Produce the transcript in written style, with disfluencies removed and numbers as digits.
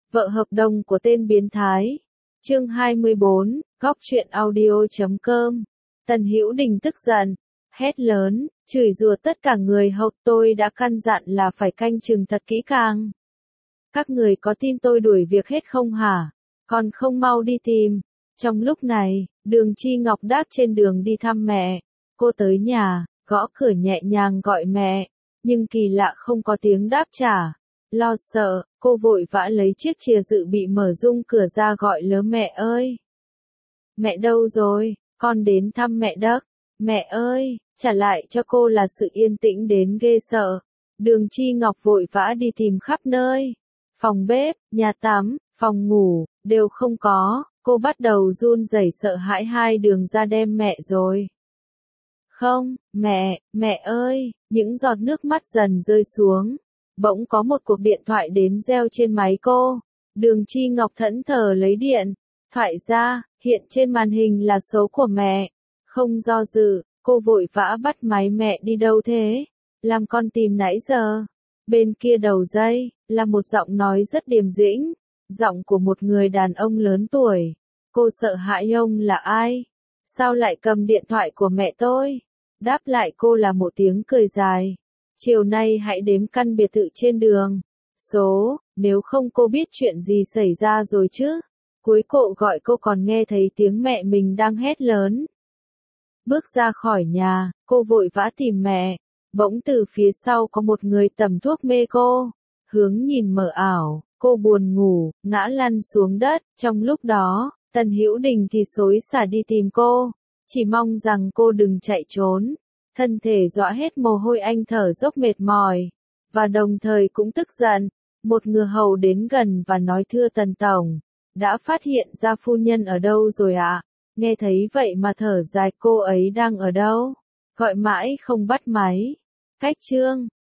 Vợ hợp đồng của tên biến thái. Chương 24, góc truyện audio.com. Tần Hữu Đình tức giận, hét lớn, chửi rủa tất cả người hầu, tôi đã căn dặn là phải canh chừng thật kỹ càng. Các người có tin tôi đuổi việc hết không hả? Còn không mau đi tìm. Trong lúc này, Đường Chi Ngọc đáp trên đường đi thăm mẹ. Cô tới nhà, gõ cửa nhẹ nhàng gọi mẹ, nhưng kỳ lạ không có tiếng đáp trả. Lo sợ, cô vội vã lấy chiếc chìa dự bị mở rung cửa ra gọi lớn mẹ ơi. Mẹ đâu rồi? Con đến thăm mẹ Đắc. Mẹ ơi, trả lại cho cô là sự yên tĩnh đến ghê sợ. Đường Chi Ngọc vội vã đi tìm khắp nơi. Phòng bếp, nhà tắm, phòng ngủ, đều không có. Cô bắt đầu run rẩy sợ hãi hai đường ra đem mẹ rồi. Không, mẹ ơi, những giọt nước mắt dần rơi xuống. Bỗng có một cuộc điện thoại đến reo trên máy cô. Đường Chi Ngọc thẫn thờ lấy điện thoại ra, hiện trên màn hình là số của mẹ. Không do dự, cô vội vã bắt máy. Mẹ đi đâu thế? Làm con tìm nãy giờ. Bên kia đầu dây, là một giọng nói rất điềm dĩnh, giọng của một người đàn ông lớn tuổi. Cô sợ hãi ông là ai? Sao lại cầm điện thoại của mẹ tôi? Đáp lại cô là một tiếng cười dài. Chiều nay hãy đếm căn biệt thự trên đường số, nếu không cô biết chuyện gì xảy ra rồi chứ. Cuối cô gọi cô còn nghe thấy tiếng mẹ mình đang hét lớn. Bước ra khỏi nhà, cô vội vã tìm mẹ. Bỗng từ phía sau có một người tẩm thuốc mê cô. Hướng nhìn mờ ảo, cô buồn ngủ, ngã lăn xuống đất. Trong lúc đó, Tần Hữu Đình thì xối xả đi tìm cô. Chỉ mong rằng cô đừng chạy trốn. Thân thể dọa hết mồ hôi, anh thở dốc mệt mỏi. Và đồng thời cũng tức giận. Một người hầu đến gần và nói thưa Tần Tổng. Đã phát hiện ra phu nhân ở đâu rồi ạ? Nghe thấy vậy mà thở dài, cô ấy đang ở đâu? Gọi mãi không bắt máy. Cách chương